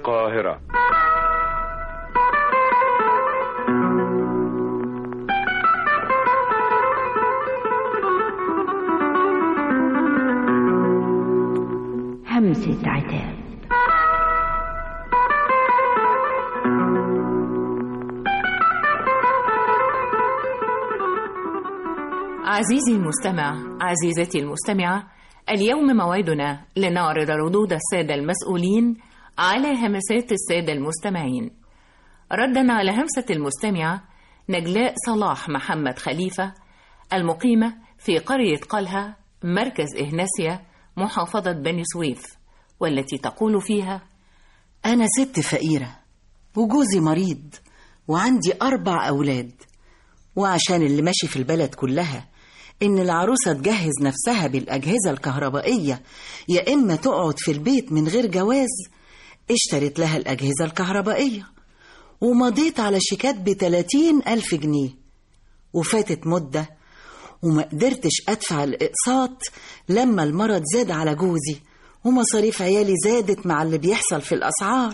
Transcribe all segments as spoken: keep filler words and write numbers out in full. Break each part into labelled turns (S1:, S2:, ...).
S1: القاهرة.
S2: همسة عتاب.
S3: عزيزي المستمع، عزيزتي المستمعة، اليوم موعدنا لنعرض ردود السادة المسؤولين على همسات السادة المستمعين. ردا على همسة المستمعة نجلاء صلاح محمد خليفة المقيمة في قرية قلها مركز إهناسيا محافظة بني سويف، والتي تقول فيها:
S4: أنا ست فقيرة وجوزي مريض وعندي أربع أولاد، وعشان اللي ماشي في البلد كلها إن العروسة تجهز نفسها بالأجهزة الكهربائية يا إما تقعد في البيت من غير جواز، اشترت لها الأجهزة الكهربائية ومضيت على شيكات بتلاتين ألف جنيه، وفاتت مدة وما قدرتش أدفع الإقساط لما المرض زاد على جوزي ومصاريف عيالي زادت مع اللي بيحصل في الأسعار،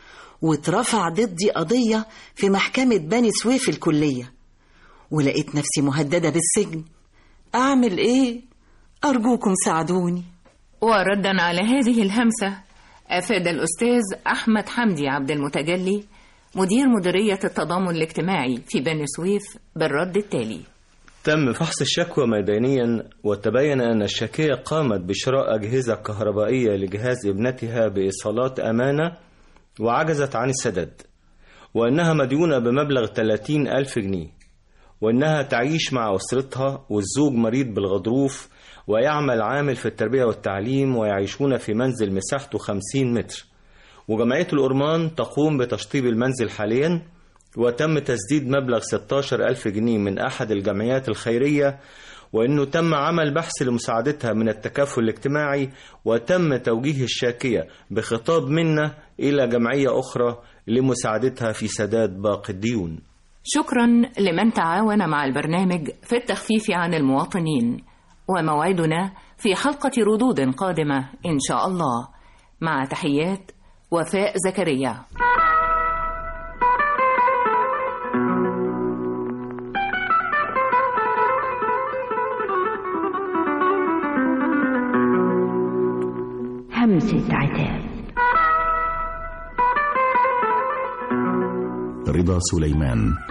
S4: واترفع ضدي قضية في محكمة بني سويف الكلية، ولقيت نفسي مهددة بالسجن. أعمل إيه؟ أرجوكم ساعدوني.
S3: وردا على هذه الهمسة أفاد الأستاذ أحمد حمدي عبد المتجلي مدير مديرية التضامن الاجتماعي في بني سويف بالرد التالي:
S5: تم فحص الشكوى ميدانيا، وتبين أن الشاكية قامت بشراء أجهزة كهربائية لجهاز ابنتها بإيصالات أمانة وعجزت عن السداد، وأنها مديونة بمبلغ ثلاثين ألف جنيه، وأنها تعيش مع أسرتها والزوج مريض بالغضروف ويعمل عامل في التربية والتعليم، ويعيشون في منزل مساحته خمسين متر، وجمعية الأورمان تقوم بتشطيب المنزل حاليا، وتم تسديد مبلغ ستة عشر ألف جنيه من أحد الجمعيات الخيرية، وأنه تم عمل بحث لمساعدتها من التكافل الاجتماعي، وتم توجيه الشاكية بخطاب منا إلى جمعية أخرى لمساعدتها في سداد باقي الديون.
S3: شكرا لمن تعاون مع البرنامج في التخفيف عن المواطنين، وموعدنا في حلقة ردود قادمة إن شاء الله، مع تحيات وفاء زكريا.
S2: همسة عتاب.
S6: رضا سليمان.